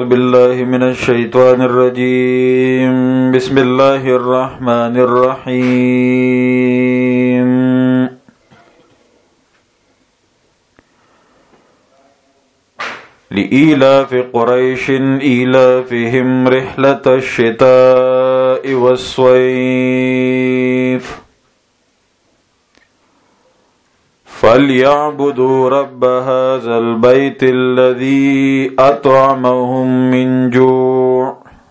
بالله من الشيطان الرجيم بسم الله الرحمن الرحيم لإيلاف قريش إيلافهم رحلة الشتاء والصيف فليعبدوا رب هذا البيت الذي أطعمهم من جوع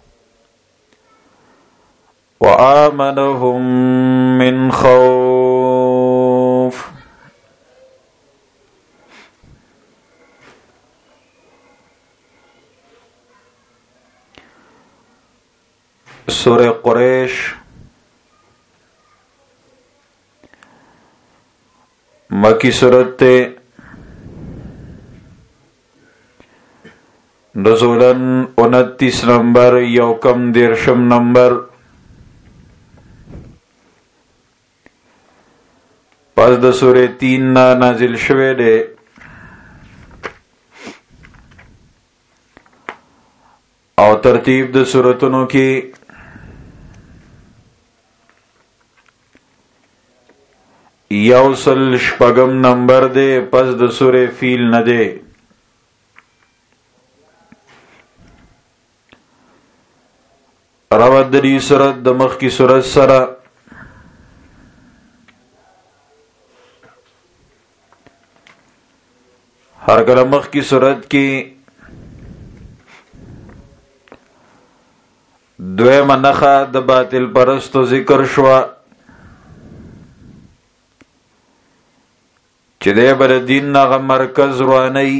وآمنهم من خوف. سورہ قریش مکی سورت تے نزولاً 29 نمبر یوکم دیرشم نمبر پس د سورہ 3 نا نازل شوے دے. او ترتیب د سورتونو کی یوصل شپگم نمبر دے پس د سورہ فیل نہ دے. روت دی سورت د مخ کی سورت سرا ہر کله مخ کی سورت کی دویم نخا د باطل پرستو ذکر شوا چې دې بر دین نغه مرکز رواني.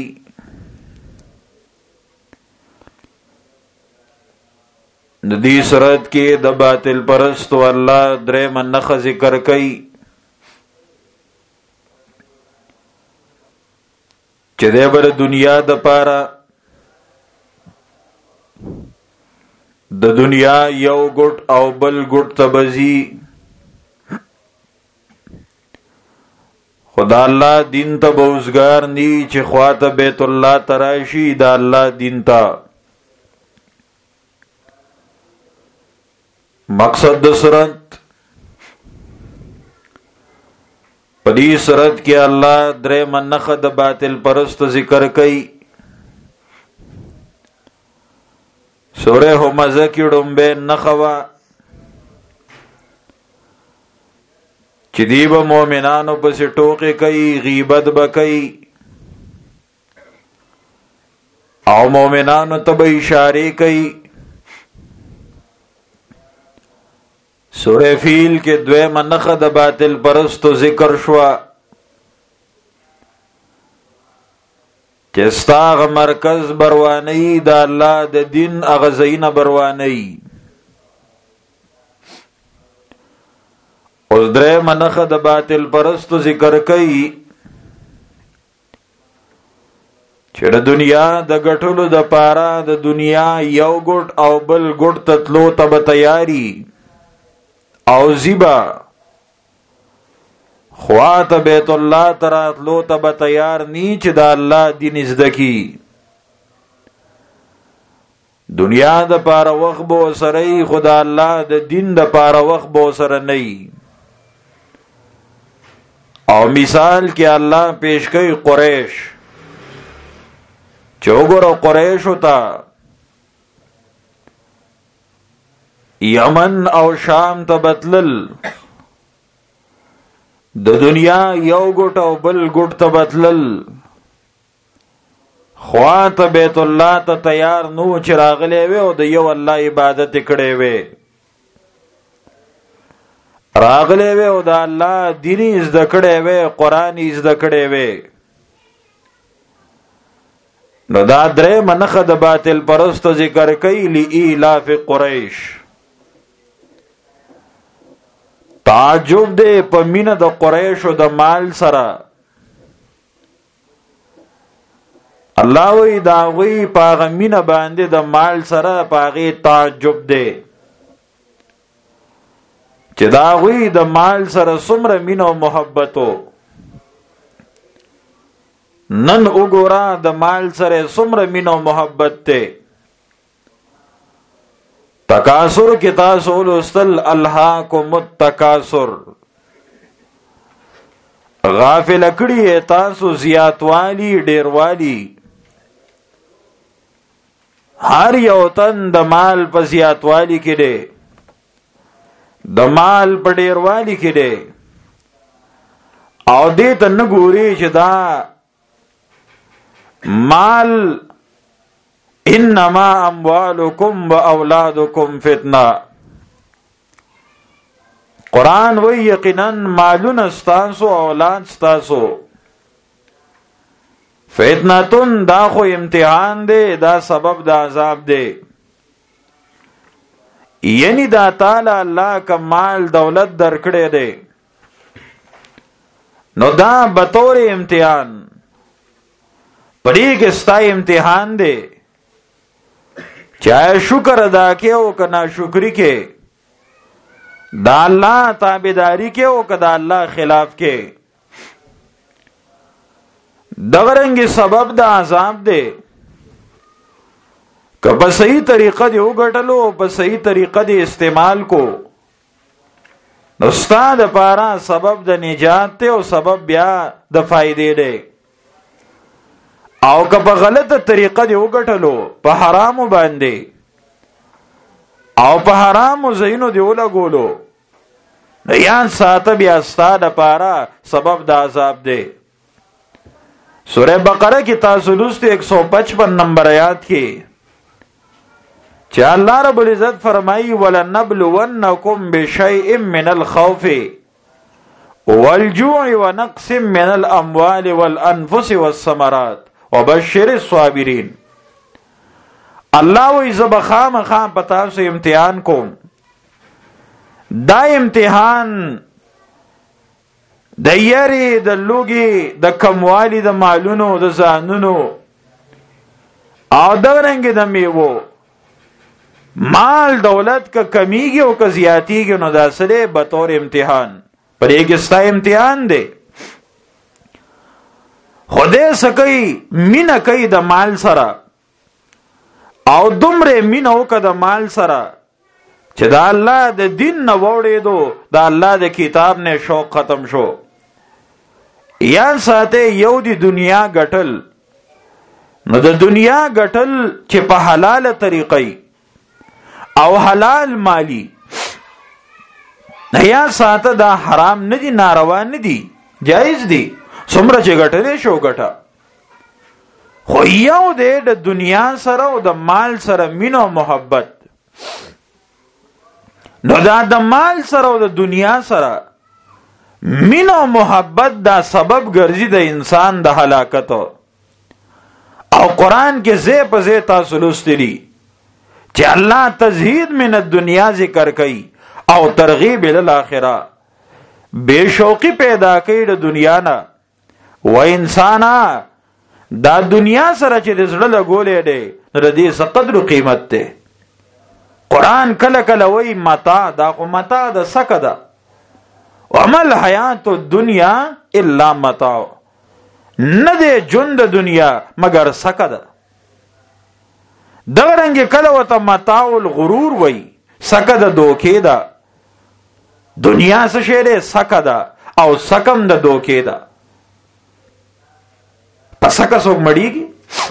د دې صورت کې د باطل پرستو الله درې منخه ذکر کوي چې دې بر دنیا د پاره د دنیا یو ګټ او بل ګټ تبزی خدا اللہ دین تا بوزگار نی چه خوات بیت اللہ تراشی دا اللہ دین تا. مقصد دا سورت پدی سورت کی اللہ درے منخ دا باطل پرست ذکر کئی. سورہ حمزہ کی ڈنبے نخوا چی دی با مومنانو پس ٹوقی کئی غیبت با کئی او مومنانو تب اشارے کئی. سورہ فیل کے دوے منخ دا باطل پرستو ذکر شوا چستاغ مرکز بروانی دا اللہ دا دین اغزین بروانی. اس درے منخ دا باطل پرستو ذکر کئی چھ دا دنیا دا گٹھلو دا پارا دا دنیا یو گٹ او بل گٹ تتلو تب تیاری او زیبا خوات بیت اللہ تراتلو تب تیار نیچ دا اللہ دین ازدکی. دنیا دا پارا وقت بو سرئی خدا اللہ دا دین دا پارا وقت بو سر نئی. او مثال کے اللہ پیش کئی قریش چوگر و قریش ہوتا یمن او شام تبتلل د دنیا یو گٹ او بل گٹ تبتلل خوات بیت اللہ تا تیار نو چراغلے وے او د یو اللہ عبادت کڑے وے راغلے وے او دا اللہ دینی ازدکڑے وے قرآنی ازدکڑے وے. نو دا درے منخ دا باطل پرست ذکر کئی لی ایلاف قریش. تعجب دے پا مین دا قریش و دا مال سرا اللہ وی داغوی پاغ مین باندے دا مال سرا پاغی تعجب دے چې دا غوی د مال سره څومره مینه او محبت نن وګورا د مال سره څومره مینه او محبت ته تکاثر کی تاسو لستل الهاکم التکاثر، غافل کړي تاسو زیاتوالی ډیروالی. هر یو تن د مال په زیاتوالی کې دی، د مال په ډیروالی کې دی، او دې ته نه ګوري چې دا مال انما اموالکم و اولادکم فتنه. قرآن وی یقینا مالون ستاسو اولاد ستاسو فتنتون، دا خو امتحان دے، دا سبب دا عذاب دے. یعنی دا تعالی اللہ کا مال دولت درکڑے دے، نو دا بطور امتحان پڑی کے ستا امتحان دے، چاہے شکر ادا کے ہو کہ نا شکری کے، دا اللہ تابعداری کے ہو کہ دا اللہ خلاف کے. دغرنگی سبب دا عذاب دے کہ پا صحیح طریقہ دی اگٹلو، پا صحیح طریقہ دی استعمال کو، نستاد پارا سبب دا نجات تے، او سبب بیا دا فائدے دے. او که په غلطه طریقه دی وګټلو، په حرامو باندې او په حرامو ځایونو دی ولګولو، نو یاد ساته بیا ستا دپاره سبب د عذاب دی. سوره بقره کې تاسو لوستو 155 نمبر آیات کې چې الله رب العزت فرمایي وَلَنَبْلُوَنَّكُمْ بِشَيْءٍ مِّنَ الْخَوْفِ وَالْجُوعِ وَنَقْصٍ مِّنَ الْأَمْوَالِ وَالْأَنفُسِ وَالثَّمَرَاتِ وبشر الصابرین. الله وی زب خامخا پتا سے امتحان کوم، دا امتحان د یری د لوګي د کموالی د مالونو د ځانونو او د رنګ د میوو. مال دولت کا کمیږي او کا زیاتیږي، نو دا سره به طور امتحان پر یک ستا امتحان دی. خدای سکی مینا کوي د مال سره، او دومره مینو که د مال سره چې د الله د دین نه وړېدو، د الله د کتاب نه شوق ختم شو. یا ساته یو دی دنیا ګټل، نو د دنیا ګټل چې په حلاله طریقې او حلال مالی، یا ساته دا حرام نه دی، ناروا نه دی، جایز دی. څومره چې ګټلې شو ګټه، خو یو دی د دنیا سره او د مال سره مینه او محبت. نو دا د مال سره او د دنیا سره مینه او محبت دا سبب ګرځي د انسان د هلاکت. او قرآن کې ځای په ځای تاسو لوستلی چې الله تزهید من الدنیا ذکر کوي او ترغیب الی الاخره، بے شوقی پیدا کوي د دنیا نه. و انسانا دا دنیا سره چې د زړه لګولې دی، نو د دې څه قدر و قیمت دی. قرآن کله کله وایي متاع، دا خو متاع د سکه ده. وما الحیات الدنیا الا متاع، نه دی ژوند د دنیا مگر سکه ده. دغه رنګې کله ورته متاع الغرور وایي، سکه د دوکې ده. دنیا څه شی دی؟ سکه ده، او سکم د دوکې ده. پسکه څوک مړیږي،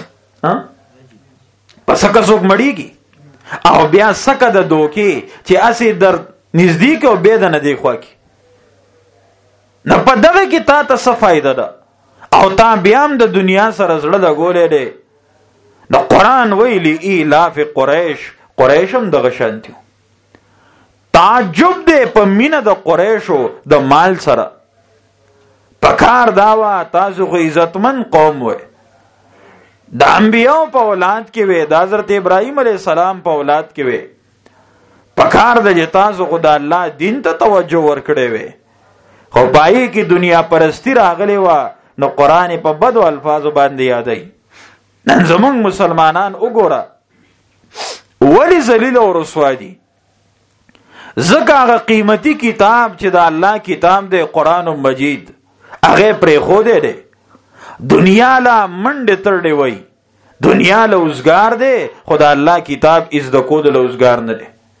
پسکه څوک مړیږي، او بیا سکه د دوکې چې اسی در نزدیک او بیا د نه دی خوا کې. نه په دغه کې تا ته څه فایده ده، او تا بیا هم د دنیا سره زړه لګولی دی. د قرآن ویلی ایلاف قریش، قریش هم دغه شانتي. تعجب دی په مینه د قریشو د مال سره. پکار داوا تاسو خو عزتمن قوم وې، د انبیاء په اولاد کې وې، د حضرت ابراهیم علیه السلام په اولاد کې وې. پکار د تاسو خو د الله دین ته توجه ورکړې وې، خو پای کې دنیا پرستی راغلی و، نو قرآن په بدو الفاظو باندې یادای. نن زمونږ مسلمانان وګوره ولی ذلیل او رسوا دي. ځکه هغه قیمتي کتاب چې د الله کتاب دی، قرآن مجید، هغه پرې خو دی. دنیا لا منډې ترډې وای، دنیا له اوزګار دی، خو د الله کتاب از د کود له اوزګار نه دی.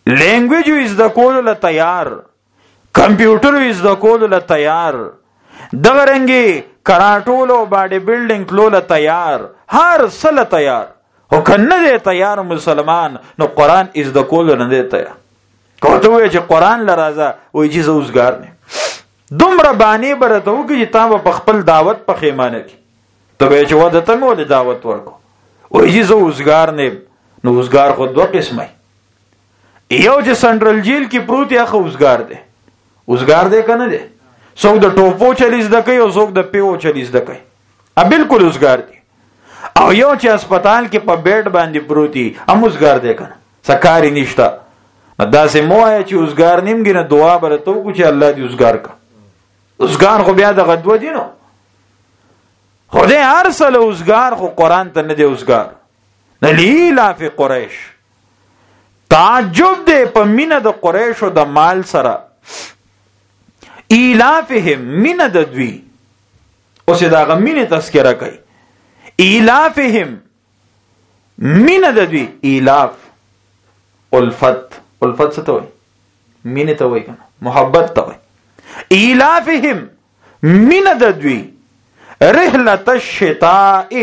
لینګویج ویز د کول له تیار، کمپیوټر ویز د کول له تیار، دغه رنګي کراټول او باډي بلډینګ تلو له تیار، هر څه له تیار. خو کنه دی تیار مسلمان نو قرآن از د کول نه دی تیار. کوته وی چې قرآن لرازه وای چې زوزګار نه دومره باندې برته وکي چې تا په خپل دعوت په خیمانه کې ته به چې ودا ته مو د دعوت ورکو وای چې زوزګار نه. نو وزګار خو دوه قسمه، یو چې سنټرل جیل کې پروت یا خو وزګار دی، وزګار دی کنه دی، څوک د ټوپو چلیز د کوي او څوک د پیو چلیز د کوي، ا بالکل وزګار دی. او یو چې هسپتال کې په بیډ باندې پروتي هم وزګار دی کنه، سکاري نشته. دا سه مو آیا چې وزګار نیمګي نه دعا برته کو چې الله دې وزګار کا. وزګار خو بیا د غدو دي نو خدای ارسل وزګار، خو قرآن ته نه دی وزګار. نلیلا فی قریش، تعجب دی په مینه د قریش او د مال سره. ایلافهم مینه د دوی، اوس دا غ مینه تذکرہ کوي. ایلافهم مینه د دوی، ایلاف الفت، الفت څه ته وایي؟ مینه ته وایي کنه، محبت ته وایي. ایلافهم مینه د دوی، رحلت الشتاء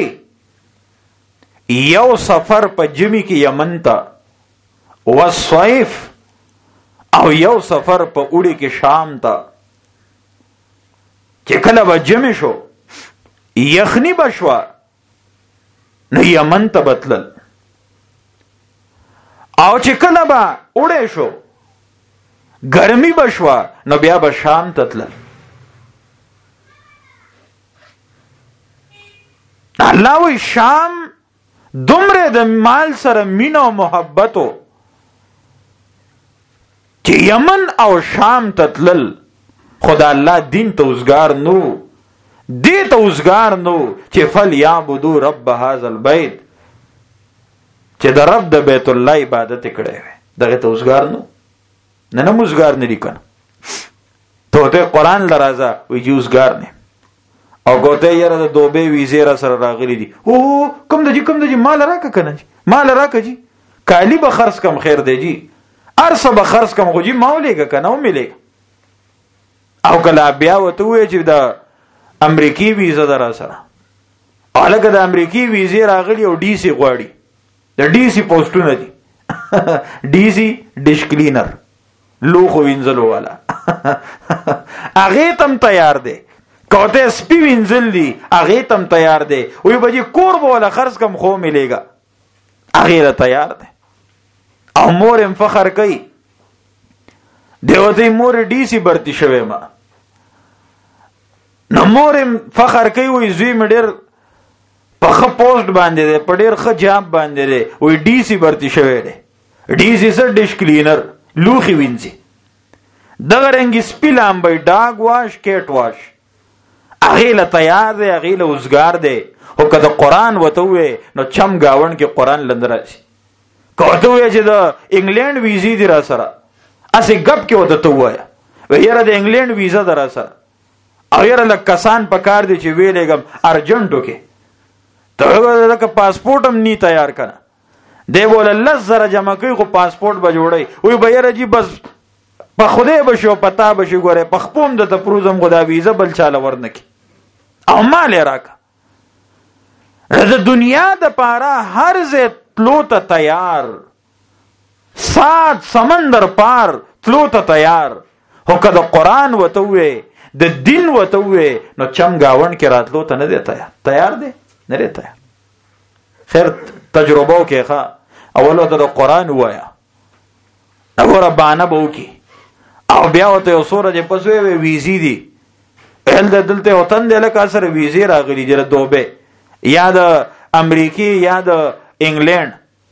یو سفر په جمی کې یمن ته، والصيف او یو سفر په اوړي کې شام ته. چې کله به جمی شو یخنی بشوا نو یمن ته بتلل، او چې کله به اوړی شو ګرمی بشوا نو بیا به شام ته تلل. الله وی شام دومره د مال سره مینه او محبتو چې یمن او شام تتلل. خدا الله دین ته وزګار نو، دې ته وزګار نو چې فل یعبدو رب هذا البيت، چې د رب د بیت الله عبادت کړي وي، دغه ته وزګار نو. نه وزګار نه لیکنه ته قرآن لرازه وی چې وزګار نه. او ګوته یره د دوبه ویزه را سره راغلی دي، او کوم د جی مال راکه کنه جی، مال راکه جی، کالی به خرڅ کم خیر دی جی، ارسه به خرڅ کم خو جی مولېګه کنه او ملي. او کله بیا وته وی چې د امریکای ویزه در سره، الګ د امریکای ویزه راغلی او ډي سي غواړي، د ډي سي پوسټونه دي ډي سي ډیش کلینر لوخو وینځلو والا هغه تم تیار دی، کوته سپی وینځل دي هغه تم تیار دی، وی بجی کور بوله خرڅ کم خو مليګا هغه تیار دی. او مور فخر کوي دیوته مور ډي سي برتی شوه ما، نو مور فخر کوي وی زوی مډر په خ پوسټ باندې دی، په ډیر خ جاب باندې دی، وی ډي سي برتی شوه دی. ډي سي سر ډیش کلینر لوخي وینځي، دغه رنګ سپی لامبي ډاګ واش کیټ واش هغه له تیار دی، هغه له وزګار دی. او کله قرآن وته وې نو چم گاون کې قرآن لندراشي، کوته وې چې د انګلند ویزه دی را سره اسی غب کې وته ته وایا و یره د انګلند ویزه در سره، او یره لک کسان پکار دي چې ویلېګم ارجنټو کې ته لکه پاسپورت هم نی تیار کنه دی بوله لزر جمع کوي، خو پاسپورت به جوړي وي به یره جی بس په خوده بشو پتا بشي ګوره په خپوم د تپروزم خدا ویزه بل چاله ورنکي او مال راکا. د دنیا د پاره هر ځای تلو ته تیار، سات سمندر پار تلو ته تیار. هو کله قرآن وته وې د دین وته وې نو چم گاون کې راتلو ته نه دی تیار دی نه دی تیار. خیر تجربه کې ښه اول ته د قرآن وایا اور باندې بو کې او بیا وته یو سورې پسوي ویزي دي ال دلته وطن د لکه سره ویزي راغلي د دوبه یا د امریکای یا د انګلند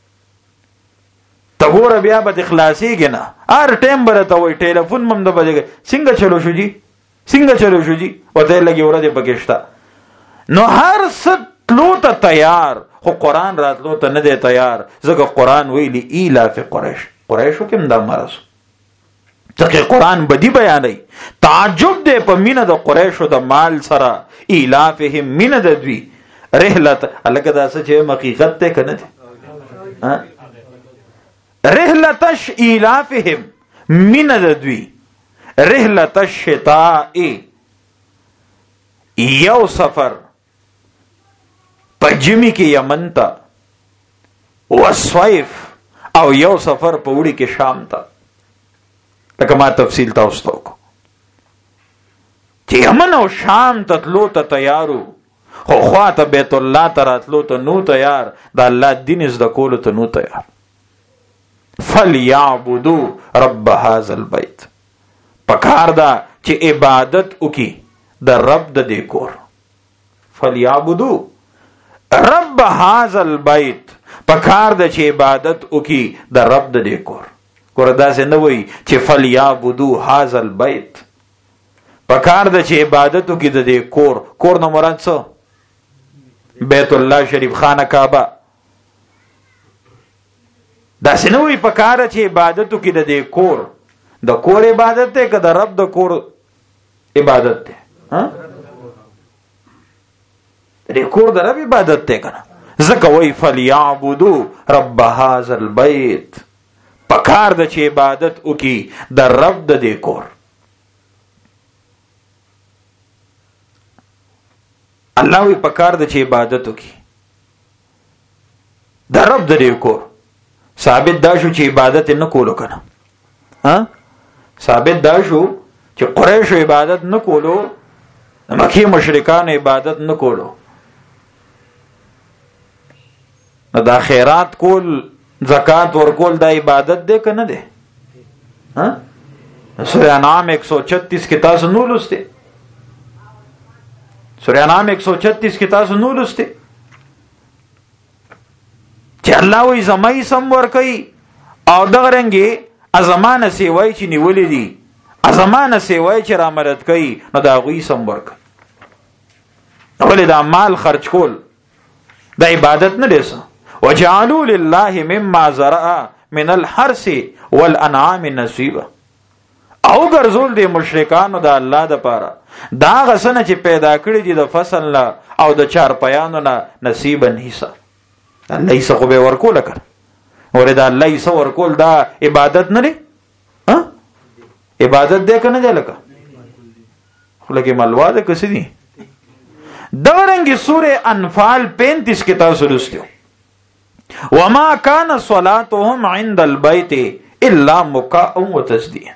ته ګوره بیا به اخلاصي کنه هر ټیم برته وای ټلیفون مم د بجګ څنګه چلو شو جی څنګه چلو شو جی وته لګي ورته پکشتا نو هر څه تلو ته تیار، خو قرآن راتلو ته نه دی تیار. ځکه قرآن ویلی ایلاف قریش، قریشو کې دا مرز ځکه قرآن بدی بیانوي. تعجب دی په مینه د قریشو د مال سره، ایلافهم مینه د دوی رحلت الګه داسه چې حقیقت ته کنه رحلة ایلافهم من د دوی رحلة الشتاء یو سفر په جمی کې یمن ته والصيف او یو سفر په وړي کې شام ته. لکه ما تفصیل تاسو ته وکړو چې یمن او شام ته تلو ته تیارو، خو خواته بیت الله ته راتلو ته نو تیار، د الله دین زده کولو ته نو تیار. فلیعبدوا رب هذا البیت، پکار دا چې عبادت وکي د رب د دې کور. فلیعبدوا رب هذا البیت، پکار دا چې عبادت وکي د رب د دې کور. ګوره داسې نه وایي چې فلیعبدوا هذا البیت، پکار دا چې عبادت وکي د دې کور. کور نه مراد څه؟ بیت الله شریف، خانه کعبه. داسې نه وایي پکار چې عبادت وکي د دې کور. د کور عبادت دی که د رب د کور عبادت دی؟ د دې کور د رب عبادت دی کنه. ځکه وایي فلیعبدوا رب هذا البیت، پکار د چې عبادت وکي د رب د دې کور. الله وی پکار د چې عبادت وکي د رب د دې کور. ثابت دا شو چې عبادت نه کولو کنه. ثابت دا شو چې قریش عبادت نه کولو، مکی مشرکان عبادت نه کولو. نو دا خیرات کول، زکات ورکول دا عبادت دی که نه دی؟ سورہ انعام 136 کې تاسو نو لسته. سورہ انعام 136 کې تاسو نو لسته چې الله وی زمای سم ور کوي او دغه رنګي ازمانه سیوای چې نیولې دي، ازمانه سیوای چې را مدد کوي، نو دا غوي سم ور کوي. ولې دا مال خرج کول دا عبادت نه دی څه؟ وجعلوا لله مما زرع من الحرث والانعام نصيبا. او ګرځول دي مشرکانو د الله د پاره دا غسنه چې پیدا کړی دي د فصل نه او د چار پیانو نه نصیبا حصہ. الله یې خو به ورکول کړ. وردا الله یې ورکول دا عبادت نه دی؟ عبادت دی کنه دی؟ لکه خو لکه ملوا ده کسي دي. دغه رنګ سوره انفال 35 کې تاسو لوستو وما كان صلاتهم عند البيت الا مكاء وتسديه.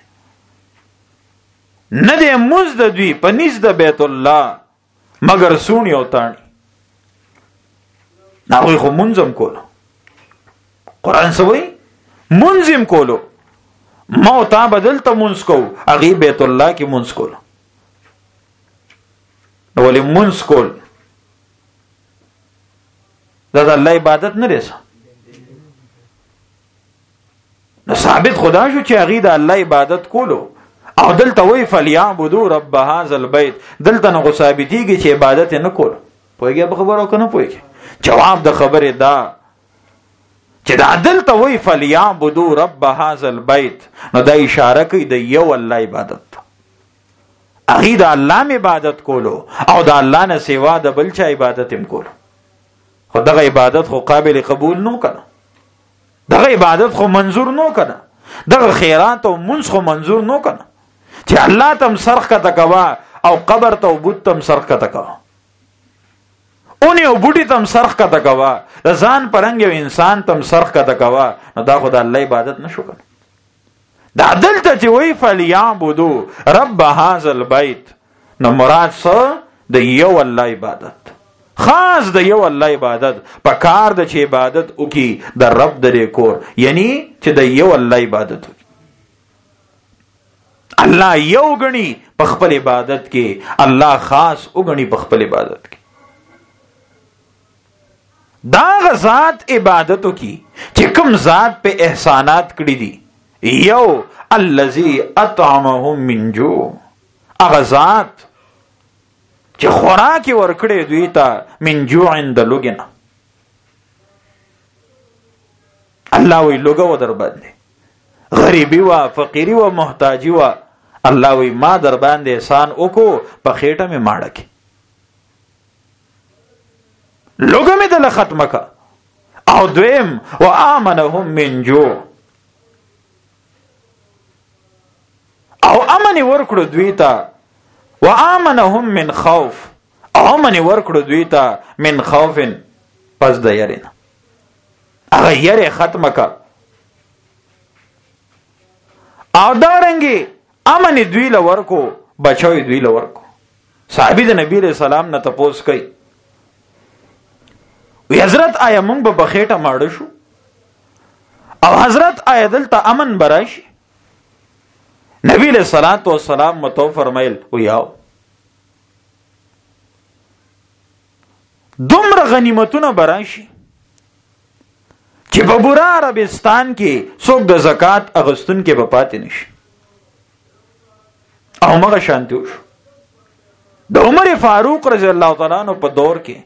نه دې مزد دوی په نس د بیت الله مگر سونی او تانی. ناوی خو منظم کولو. قرآن سوئی منظم کولو. موتا بدل تا منز کو اغی بیت اللہ کی منز کولو. ولی منز کول دا اللہ عبادت نه ریسا. نو ثابت خدا شو چې اغی دا اللہ عبادت کولو. او دلته وی فلیعبدوا رب هذا البیت، دلته نو ثابتیږي چې عبادت نه کول. پوهیږي په خبرو کنه پوهیږي؟ جواب د خبره دا چې دا دلته وی فلیعبدوا رب هذا البیت، نو دا اشاره کوي د یو الله عبادت. اغه د الله عبادت کولو او د الله نه سیوا د بل چا عبادت هم کولو. خو دغه عبادت خو قابل قبول نو کنه. دغه عبادت خو منظور نو کنه. دغه خیرات او منځ خو منظور نو کنه. چې الله تم سرخ کا تکوا او قبر ته بت تم سرخ کا تکوا، اونې او بوټي تم سرخ کا تکوا، ځان پرنګ یو انسان تم سرخ کا تکوا، نو دا خدای الله عبادت نشو کنه. دا دلته چې وی فلیعبدوا رب هذا البیت، نو مراد څه؟ د یو الله عبادت، خاص د یو الله عبادت. په کار د چې عبادت وکي د رب د کور، یعنی چې د یو الله عبادت وکي. الله یو غني په خپل عبادت کې، الله خاص وګڼي په خپل عبادت کې. دا ذات عبادتو کی چې کوم ذات په احسانات کړی دي. یو الذی اطعمهم من جوع، هغه ذات چې خوراک ورکړي دوی ته من جوع د لوګنه. الله وی لوګه و در باندې غریبی و فقیری و محتاجی و، الله وی ما در باندې احسان وکړو په خېټه می ماړه کې لوګه می دل ختمه کا. او دویم و آمنهم من جوع، او امن ورکړو دوی ته، وآمنهم من خوف، او امن ورکړو دوی ته من خوف، پس د یری نه. هغه یری ختمه کا. او دارنګي امن دوی له ورکو، بچوي دوی له ورکو. صحابي د نبی رسول سلام نه تپوس کوي، وی حضرت آیا مونږ به بخېټه ماړه شو؟ او حضرت آیا دلته امن براشي؟ نبی علیہ الصلوۃ والسلام متو فرمایل ویاو دومره غنیمتونه براشي چې په بورا عربستان کې څوک د زکات اغستون کې به پاتې نشي. او مغه شانتی وشو د عمر فاروق رضی الله تعالی عنہ په دور کې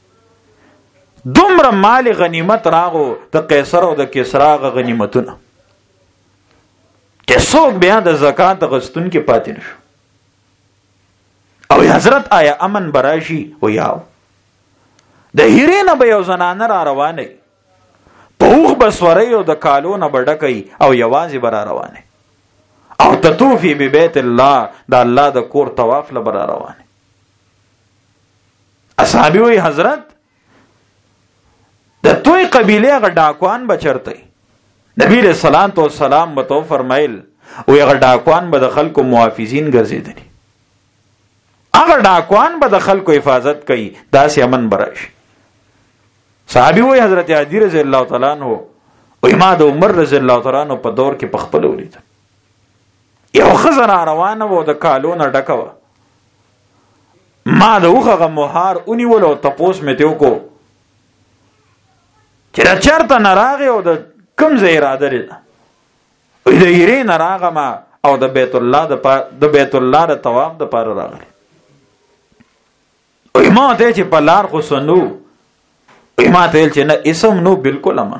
دومره مال غنیمت راغو د قیصر او د کسرا غنیمتونه چې څوک بیا د زکات غستون کې پاتې نشو. او حضرت آیا امن براشي؟ ویاو د هیرینه به یو زنانه را روانه په اوغ بسوري او د کالو نه بډکې او یوازې بر روانه او تطوفی ببیت الله د الله د کور طواف لبر روانه. اصحابي وی حضرت د توي قبيله غ ډاکوان بچرته. نبی رسول الله تو سلام متو فرمایل او هغه ډاکوان به د خلکو محافظین ګرځیدل. هغه ډاکوان به د خلکو حفاظت کوي، داسې امن برش. صحابي وی حضرت علی رضی الله تعالی عنہ او امام عمر رضی الله تعالی عنہ په دور کې پخپل ولید. یو خزر روانه و د کالونه ډکوه. ما د اوخه مهار اونی ولو تپوس مې ته وکړو چې دا چرته نراغه او د کم ځای اراده لري. وې د یری نراغه ما او د بیت الله د طواف د پاره راغلی. وې ما ته چې په لار خو سنو، وې ما ته چې نه اسم نو بالکل امن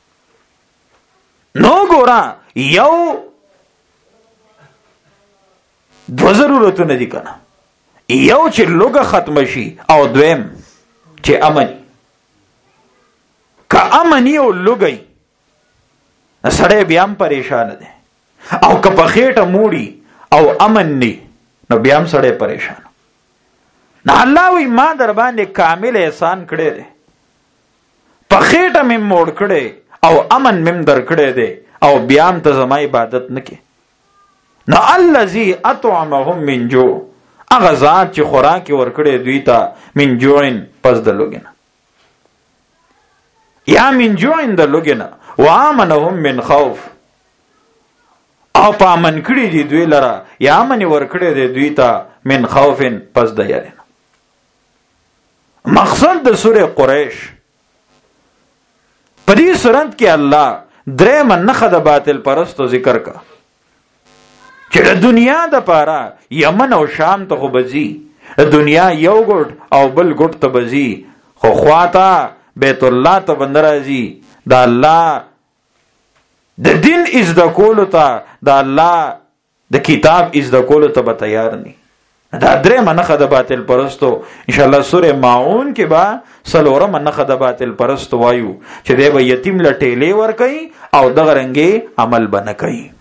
نو. ګورا یو دو ضرورتونه دي کنه، یو چې لوګه ختم شي او دویم چې امن. که امن یو لوګي سړی بیا هم پریشان دی، او که په خېټه موړي او امن ني نو بیا هم سړی پریشان. نه الله وی ما در باندې کامل احسان کړی دی، په خېټه مې موړ کړی او امن مې در کړی دی او بیا هم ته زما عبادت نه کې. نو الذی اطعمهم من جوع، هغه ذات چې خوراک ورکړي دوی ته من جوعن پس د لوګنه، یا من جوعن د لوګنه، وامنهم من خوف، او پامن کړي دي دوی لره یا من ورکړي دي دوی ته من خوفن پس د یارنه. مقصد د سوره قریش په دې سورت کې الله درې منخه د باطل پرستو ذکر کا چې د دنیا د پاره یمن او شام ته خو بزي، د دنیا یو ګټ او بل ګټ ته بزي، خو خواته بیت الله ته بندرازي د الله د دین از د کولو ته، د الله د کتاب از د کولو ته به تیار ني. دا درې منخه د باطل پرستو ان شاء الله سوره ماعون کې با سلوره منخه د باطل پرستو وایو چې دی به یتیم لټېلې ور کوي او دغه رنګي عمل بنه کوي.